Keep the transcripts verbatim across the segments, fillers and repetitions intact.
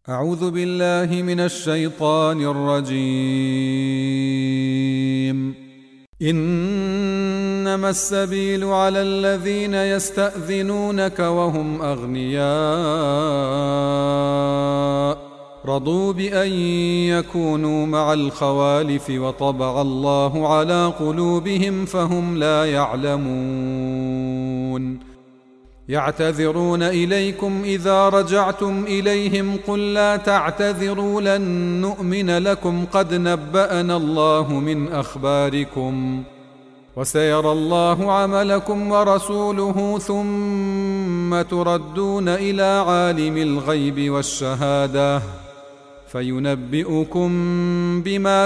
أعوذ بالله من الشيطان الرجيم. إنما السبيل على الذين يستأذنونك وهم أغنياء رضوا بأن يكونوا مع الخوالف وطبع الله على قلوبهم فهم لا يعلمون. يعتذرون إليكم إذا رجعتم إليهم قل لا تعتذروا لن نؤمن لكم قد نبأنا الله من أخباركم وسيرى الله عملكم ورسوله ثم تردون إلى عالم الغيب والشهادة فينبئكم بما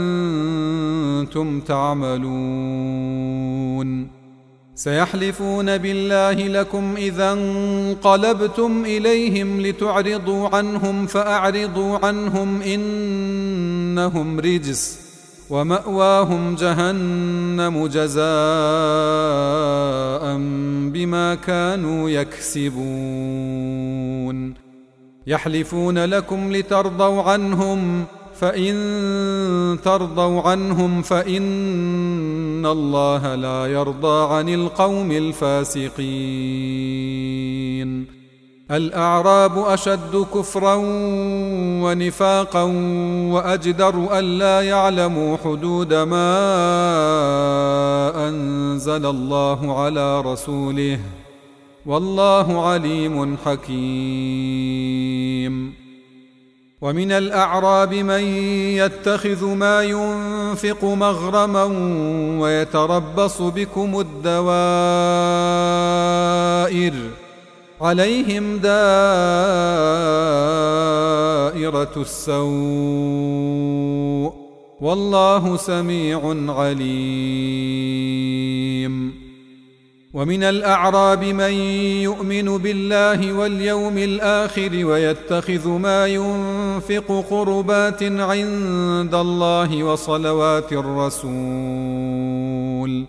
كنتم تعملون. سيحلفون بالله لكم إذا انقلبتم إليهم لتعرضوا عنهم فأعرضوا عنهم إنهم رجس ومأواهم جهنم جزاء بما كانوا يكسبون. يحلفون لكم لترضوا عنهم فإن ترضوا عنهم فإن الله لا يرضى عن القوم الفاسقين. الأعراب أشد كفرا ونفاقا وأجدر ألا يعلموا حدود ما أنزل الله على رسوله والله عليم حكيم. ومن الأعراب من يتخذ ما ينفق مغرما ويتربص بكم الدوائر عليهم دائرة السوء والله سميع عليم. ومن الأعراب من يؤمن بالله واليوم الآخر ويتخذ ما ينفق قربات عند الله وصلوات الرسول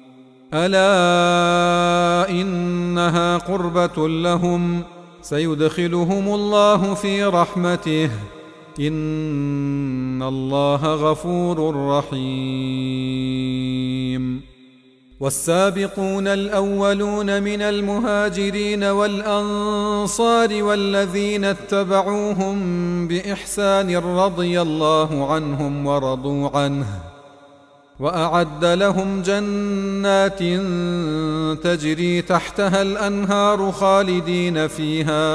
ألا إنها قربة لهم سيدخلهم الله في رحمته إن الله غفور رحيم. والسابقون الأولون من المهاجرين والأنصار والذين اتبعوهم بإحسان رضي الله عنهم ورضوا عنه وأعد لهم جنات تجري تحتها الأنهار خالدين فيها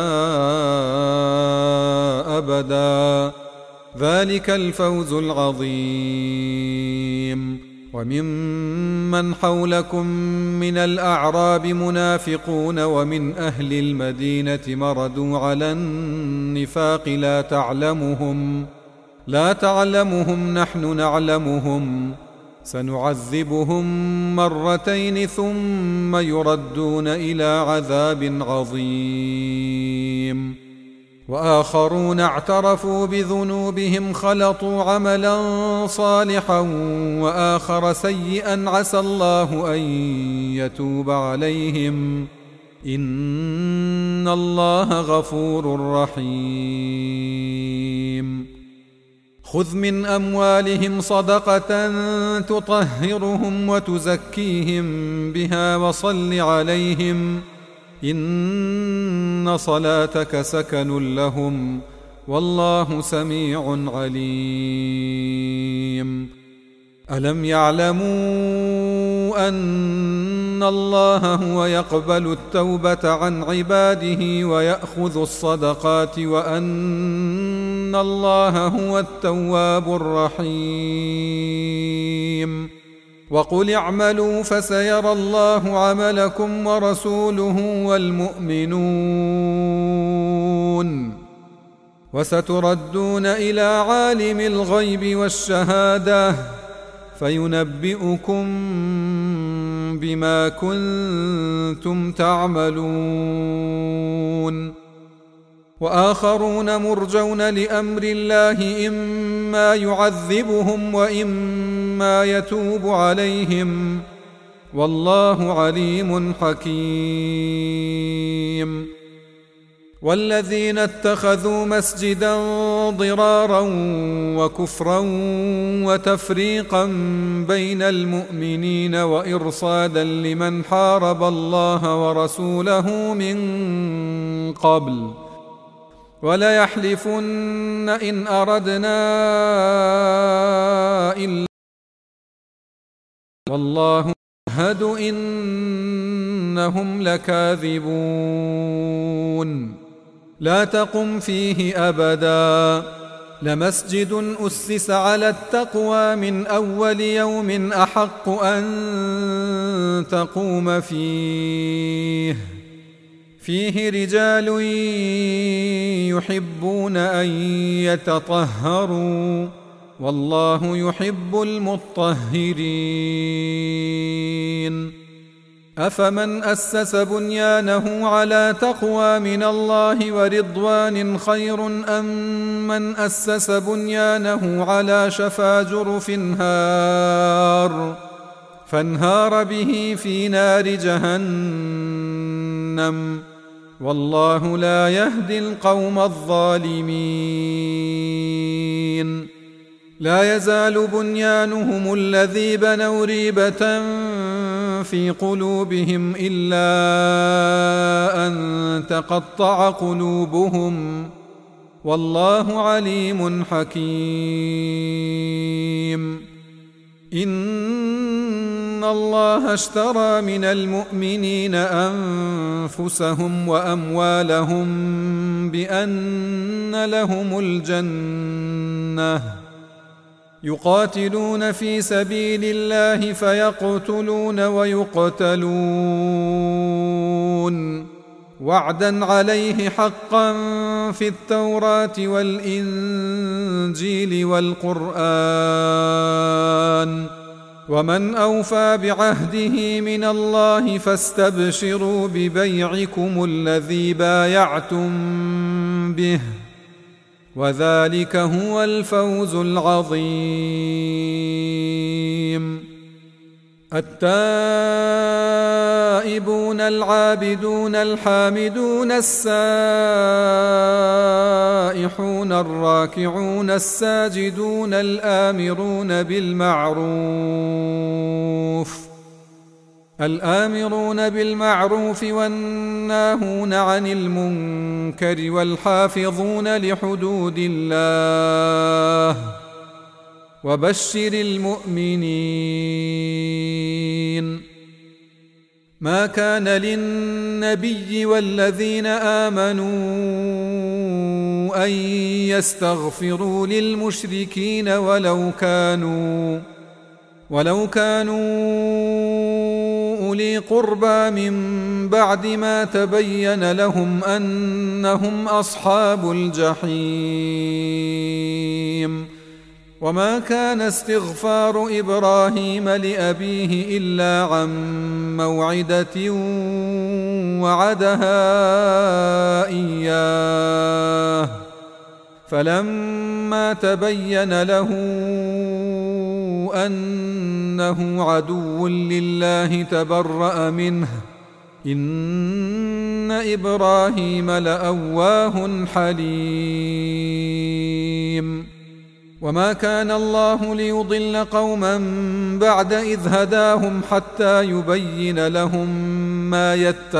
أبدا ذلك الفوز العظيم. وممن حولكم من الأعراب منافقون ومن أهل المدينة مردوا على النفاق لا تعلمهم لا تعلمهم نحن نعلمهم سنعذبهم مرتين ثم يردون إلى عذاب عظيم. وآخرون اعترفوا بذنوبهم خلطوا عملا صالحا وآخر سيئا عسى الله أن يتوب عليهم إن الله غفور رحيم. خذ من أموالهم صدقة تطهرهم وتزكيهم بها وصل عليهم إن صلاتك سكن لهم والله سميع عليم. ألم يعلموا أن الله هو يقبل التوبة عن عباده ويأخذ الصدقات وأن الله هو التواب الرحيم. وقل اعملوا فسيرى الله عملكم ورسوله والمؤمنون وستردون إلى عالم الغيب والشهادة فينبئكم بما كنتم تعملون. وآخرون مرجون لأمر الله إما يعذبهم وإما يتوب عليهم والله عليم حكيم. والذين اتخذوا مسجدا ضرارا وكفرا وتفريقا بين المؤمنين وإرصادا لمن حارب الله ورسوله من قبل وليحلفن إن أردنا إلا والله يشهد إنهم لكاذبون لا تقم فيه أبدا لمسجد أسس على التقوى من أول يوم أحق أن تقوم فيه فيه رجال يحبون أن يتطهروا والله يحب المطهرين أفمن أسس بنيانه على تقوى من الله ورضوان خير أم من أسس بنيانه على شفا جرف هار فانهار به في نار جهنم والله لا يهدي القوم الظالمين لا يزال بنيانهم الذي بنوا ريبة في قلوبهم إلا أن تقطع قلوبهم والله عليم حكيم إن الله اشترى من المؤمنين أنفسهم وأموالهم بأن لهم الجنة يقاتلون في سبيل الله فيقتلون ويقتلون وعدا عليه حقا في التوراة والإنجيل والقرآن ومن أوفى بعهده من الله فاستبشروا ببيعكم الذي بايعتم به وذلك هو الفوز العظيم التائبون العابدون الحامدون السائحون الراكعون الساجدون الآمرون بالمعروف الآمرون بالمعروف والناهون عن المنكر والحافظون لحدود الله وبشر المؤمنين ما كان للنبي والذين آمنوا أن يستغفروا للمشركين ولو كانوا ولو كانوا أولي قربى من بعد ما تبين لهم أنهم أصحاب الجحيم وما كان استغفار إبراهيم لأبيه إلا عن موعدة وعدها إياه فلما تبين له أنه عدو لله تبرأ منه إن إبراهيم لأواه حليم وما كان الله ليضل قوما بعد إذ هداهم حتى يبين لهم ما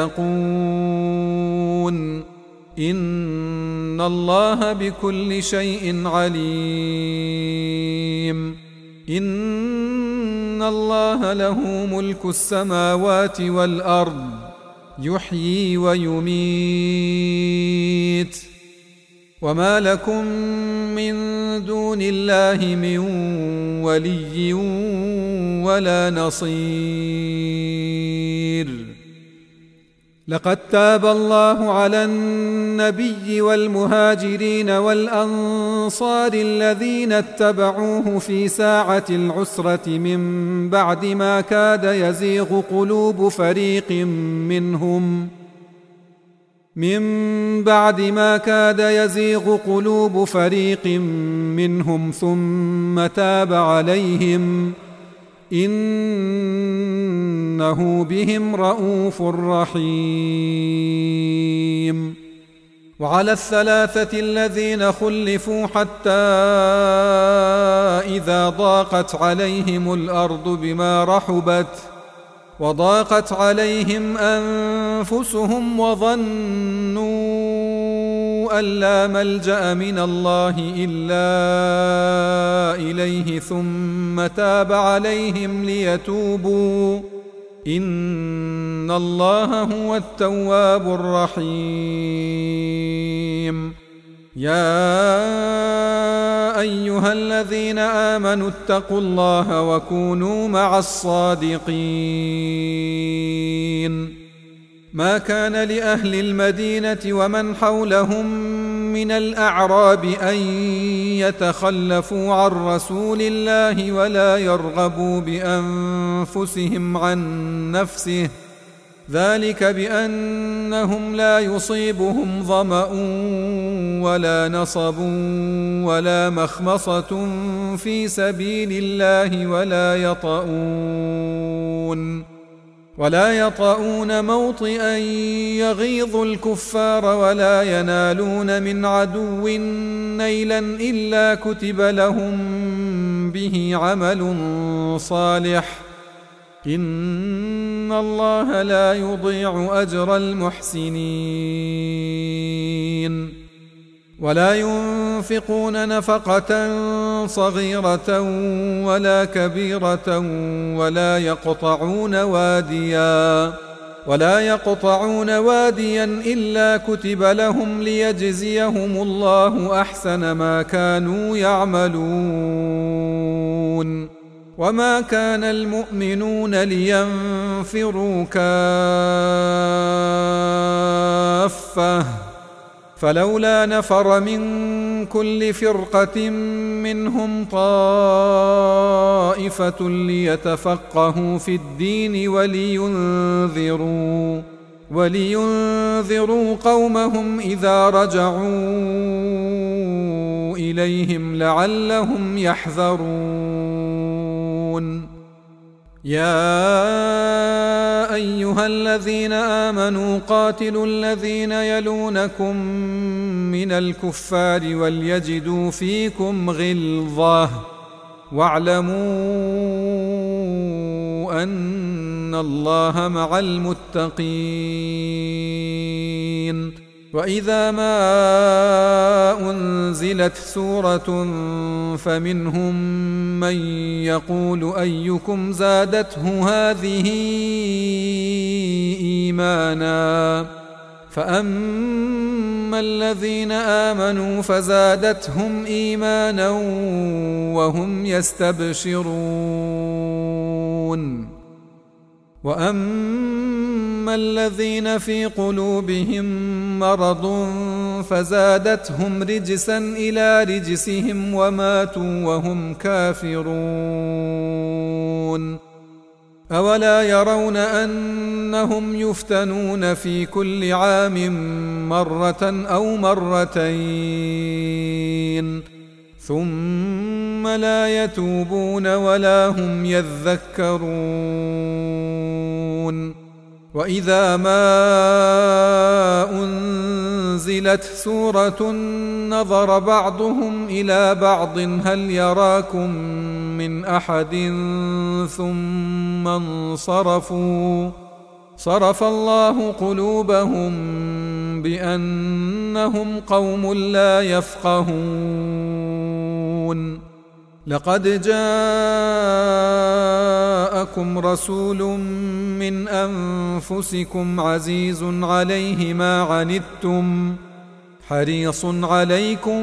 يتقون إن الله بكل شيء عليم إن الله له ملك السماوات والأرض يحيي ويميت وما لكم من دون الله من ولي ولا نصير لقد تاب الله على النبي والمهاجرين والأنصار الذين اتبعوه في ساعة العسرة من بعد ما كاد يزيغ قلوب فريق منهم من بعد ما كاد يزيغ قلوب فريق منهم ثم تاب عليهم إنه بهم رءوف رحيم وعلى الثلاثة الذين خلفوا حتى إذا ضاقت عليهم الأرض بما رحبت وضاقت عليهم أنفسهم وظنوا أن لا ملجأ من الله إلا إليه ثم تاب عليهم ليتوبوا إن الله هو التواب الرحيم. يا أيها الذين آمنوا اتقوا الله وكونوا مع الصادقين. ما كان لأهل المدينة ومن حولهم من الأعراب أن يتخلفوا عن رسول الله ولا يرغبوا بأنفسهم عن نفسه، ذلك بأنهم لا يصيبهم ظمأ ولا نصب ولا مخمصة في سبيل الله ولا يطؤون ولا يطؤون موطئا يغيظ الكفار ولا ينالون من عدو نيلا إلا كتب لهم به عمل صالح إن الله لا يضيع أجر المحسنين. ولا ينفقون نفقة صغيرة ولا كبيرة ولا يقطعون واديا ولا يقطعون واديا إلا كتب لهم ليجزيهم الله أحسن ما كانوا يعملون. وما كان المؤمنون لينفروا كافة فلولا نفر من كل فرقة منهم طائفة ليتفقهوا في الدين ولينذروا ولينذروا قومهم إذا رجعوا إليهم لعلهم يحذرون. يا أيها الذين آمنوا قاتلوا الذين يلونكم من الكفار وليجدوا فيكم غلظة واعلموا أن الله مع المتقين. وإذا ما أنزلت سورة فمنهم من يقول أيكم زادته هذه إيمانا فأما الذين آمنوا فزادتهم إيمانا وهم يستبشرون. وأما الذين في قلوبهم مرض فزادتهم رجسا إلى رجسهم وماتوا وهم كافرون. أولا يرون أنهم يفتنون في كل عام مرة أو مرتين ثم لا يتوبون ولا هم يذكرون. وإذا ما أنزلت سورة نظر بعضهم إلى بعض هل يراكم من أحد ثم انصرفوا صرف الله قلوبهم بأنهم قوم لا يفقهون. لقد جاءكم رسول من أنفسكم عزيز عليه ما عنتم حريص عليكم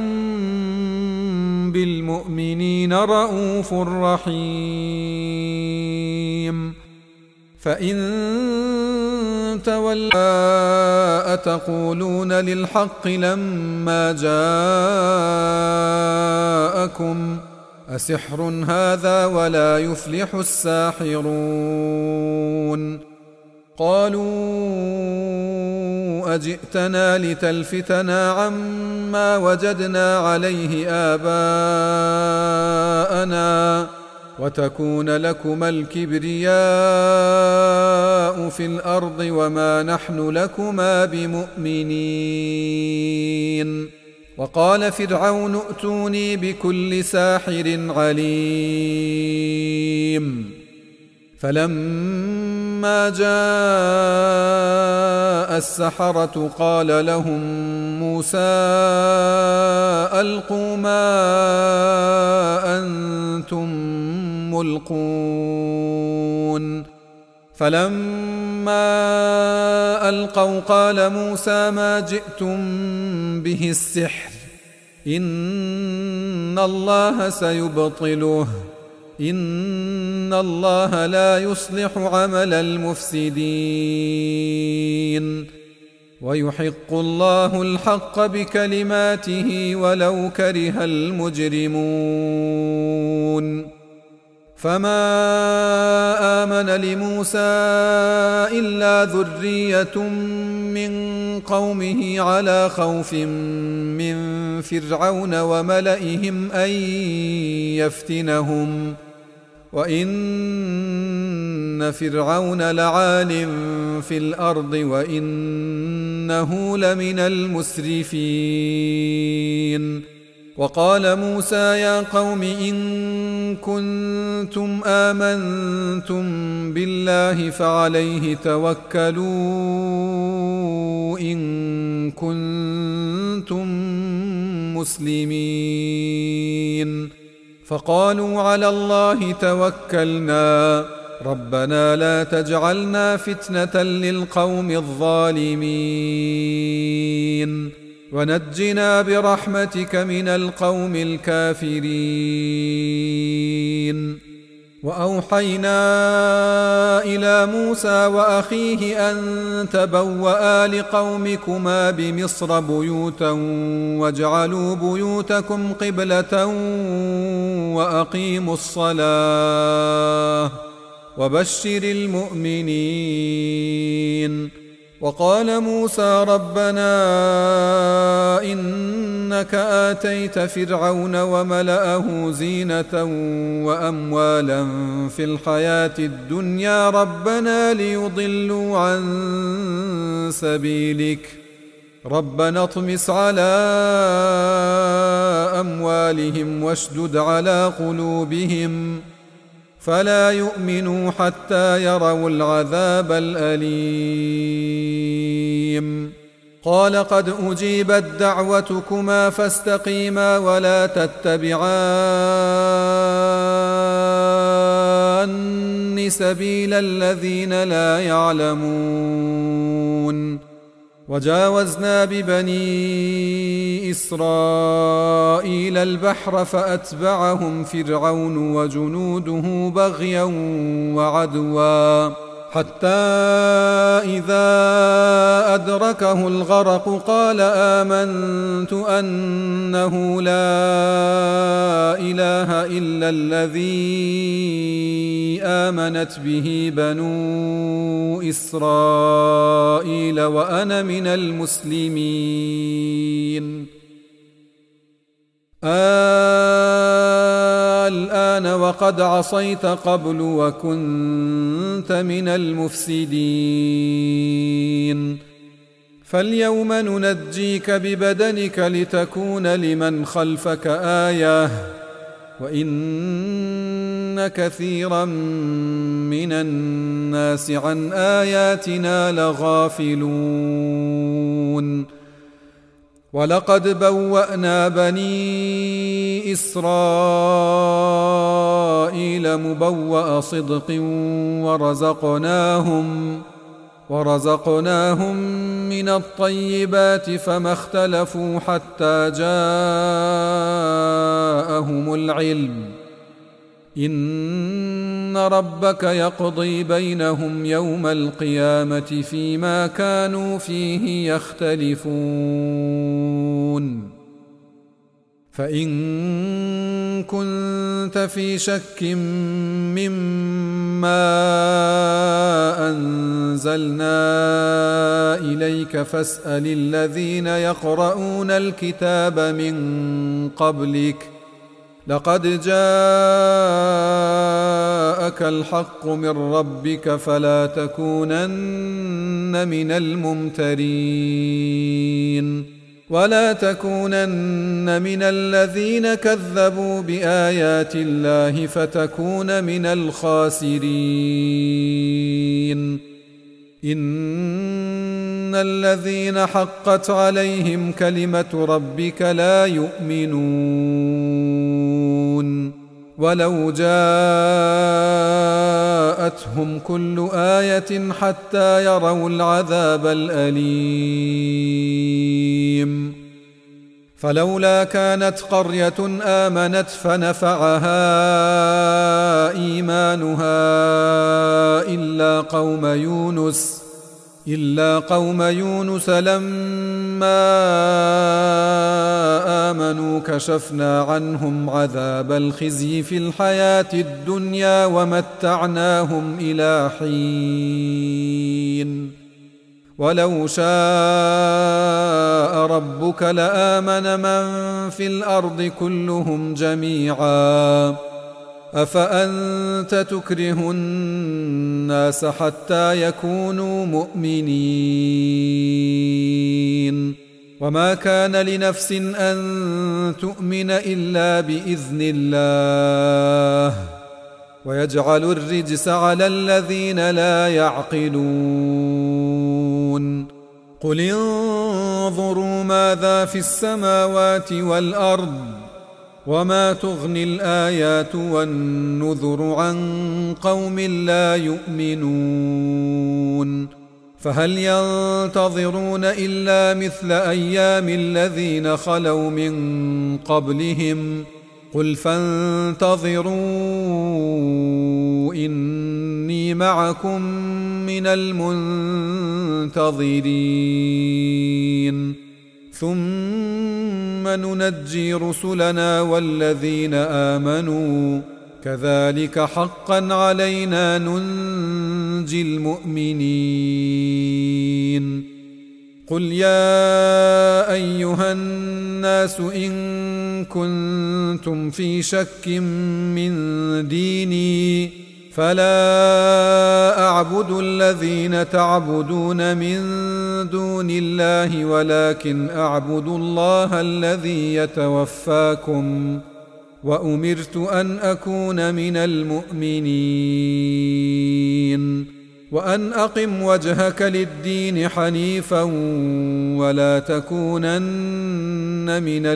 بالمؤمنين رؤوف رحيم. فإن تولوا أتقولون للحق لما جاءكم أسحر هذا ولا يفلح الساحرون. قالوا أجئتنا لتلفتنا عما وجدنا عليه آباءنا وتكون لكما الكبرياء في الأرض وما نحن لكما بمؤمنين. وقال فرعون ائتوني بكل ساحر عليم. فلما جاء السحرة قال لهم موسى ألقوا ما أنتم ملقون. فلما ألقوا قال موسى ما جئتم به السحر إن الله سيبطله إن الله لا يصلح عمل المفسدين ويحق الله الحق بكلماته ولو كره المجرمون. فما آمن لموسى إلا ذرية من قومه على خوف من فرعون وملئهم أن يفتنهم وإن فرعون لعال في الأرض وإنه لمن المسرفين. وقال موسى يا قوم إن كنتم آمنتم بالله فعليه توكلوا إن كنتم مسلمين. فقالوا على الله توكلنا ربنا لا تجعلنا فتنة للقوم الظالمين ونجنا برحمتك من القوم الكافرين. وأوحينا إلى موسى وأخيه أن تبوأ لقومكما بمصر بيوتا واجعلوا بيوتكم قبلة وأقيموا الصلاة وبشر المؤمنين. وقال موسى ربنا إنك آتيت فرعون وملأه زينة وأموالا في الحياة الدنيا ربنا ليضلوا عن سبيلك ربنا اطمس على أموالهم واشدد على قلوبهم فلا يؤمنوا حتى يروا العذاب الأليم. قال قد أجيبت دعوتكما فاستقيما ولا تتبعان سبيل الذين لا يعلمون. وجاوزنا ببني إسرائيل البحر فأتبعهم فرعون وجنوده بغيا وعدوا حتى إذا أدركه الغرق قال آمنت أنه لا إله إلا الذي آمنت به بنو إسرائيل وأنا من المسلمين. الآن وقد عصيت قبل وكنت من المفسدين فاليوم ننجيك ببدنك لتكون لمن خلفك آية وإن كثيرا من الناس عن آياتنا لغافلون. ولقد بوأنا بني إسرائيل مبوأ صدق ورزقناهم ورزقناهم من الطيبات فما اختلفوا حتى جاءهم العلم إن ربك يقضي بينهم يوم القيامة فيما كانوا فيه يختلفون. فإن كنت في شك مما أنزلنا إليك فاسأل الذين يقرؤون الكتاب من قبلك لقد جاءك الحق من ربك فلا تكونن من الممترين ولا تكونن من الذين كذبوا بآيات الله فتكون من الخاسرين إن الذين حقت عليهم كلمة ربك لا يؤمنون ولو جاءتهم كل آية حتى يروا العذاب الأليم فلولا كانت قرية آمنت فنفعها إيمانها إلا قوم يونس إلا قوم يونس لما آمنوا كشفنا عنهم عذاب الخزي في الحياة الدنيا ومتعناهم إلى حين ولو شاء ربك لآمن من في الأرض كلهم جميعا أفأنت تكره الناس حتى يكونوا مؤمنين وما كان لنفس أن تؤمن إلا بإذن الله ويجعل الرجس على الذين لا يعقلون قل انظروا ماذا في السماوات والأرض وما تغني الآيات والنذر عن قوم لا يؤمنون فهل ينتظرون إلا مثل أيام الذين خلوا من قبلهم قل فانتظروا إني معكم من المنتظرين ثم ننجي رسلنا والذين آمنوا كذلك حقا علينا ننجي المؤمنين قل يا أيها الناس إن كنتم في شك من ديني فلا أعبد الذين تعبدون من دون الله ولكن أعبد الله الذي يتوفاكم وأمرت أن أكون من المؤمنين وأن أقم وجهك للدين حنيفا ولا تكونن من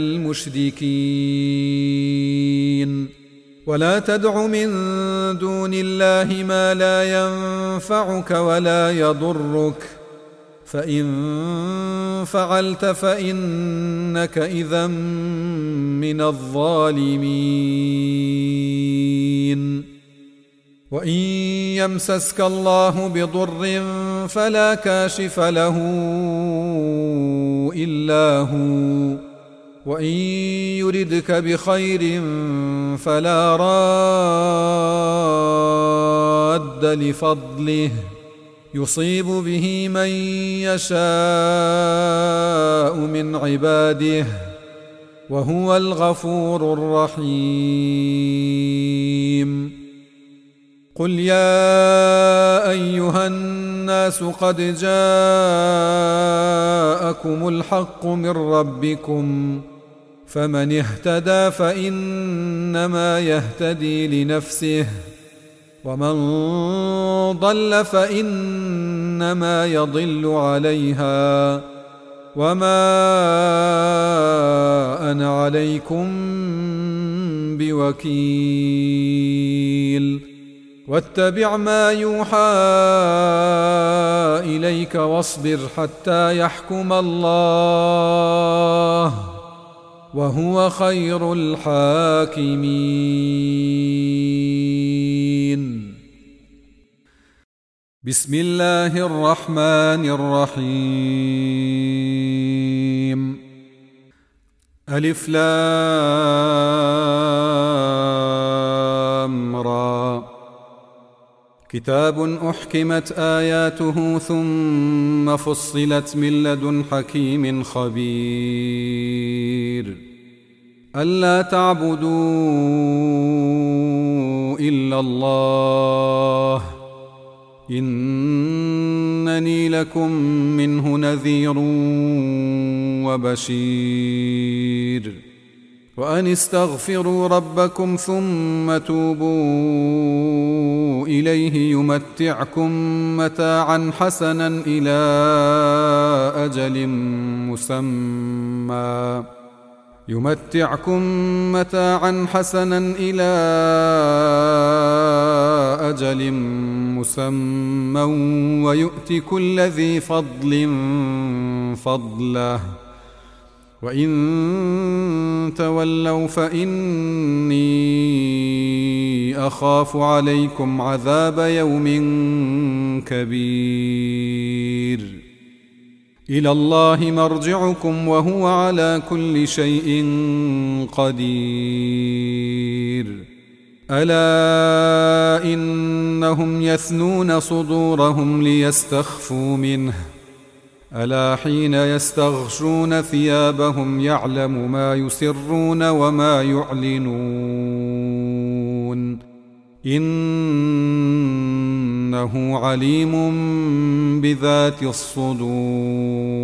المشركين ولا تدع من دون الله ما لا ينفعك ولا يضرك فإن فعلت فإنك إذا من الظالمين وإن يمسسك الله بضر فلا كاشف له إلا هو وإن يردك بخير فلا راد لفضله يصيب به من يشاء من عباده وهو الغفور الرحيم قل يا أيها الناس قد جاءكم الحق من ربكم فمن اهتدى فإنما يهتدي لنفسه ومن ضل فإنما يضل عليها وما أنا عليكم بوكيل واتبع ما يوحى إليك واصبر حتى يحكم الله وهو خير الحاكمين بسم الله الرحمن الرحيم ألف لام را كتاب أحكمت آياته ثم فصلت من لدن حكيم خبير ألا تعبدوا إلا الله إنني لكم منه نذير وبشير وأن استغفروا ربكم ثم توبوا إليه يمتعكم متاعا حسنا إلى أجل مسمى يمتعكم متاعا حسنا إلى أجل مسمى ويؤت كل ذي فضل فضله وإن تولوا فإني أخاف عليكم عذاب يوم كبير إلى الله مرجعكم وهو على كل شيء قدير ألا إنهم يثنون صدورهم ليستخفوا منه ألا حين يستغشون ثيابهم يعلم ما يسرون وما يعلنون إنه عليم بذات الصدور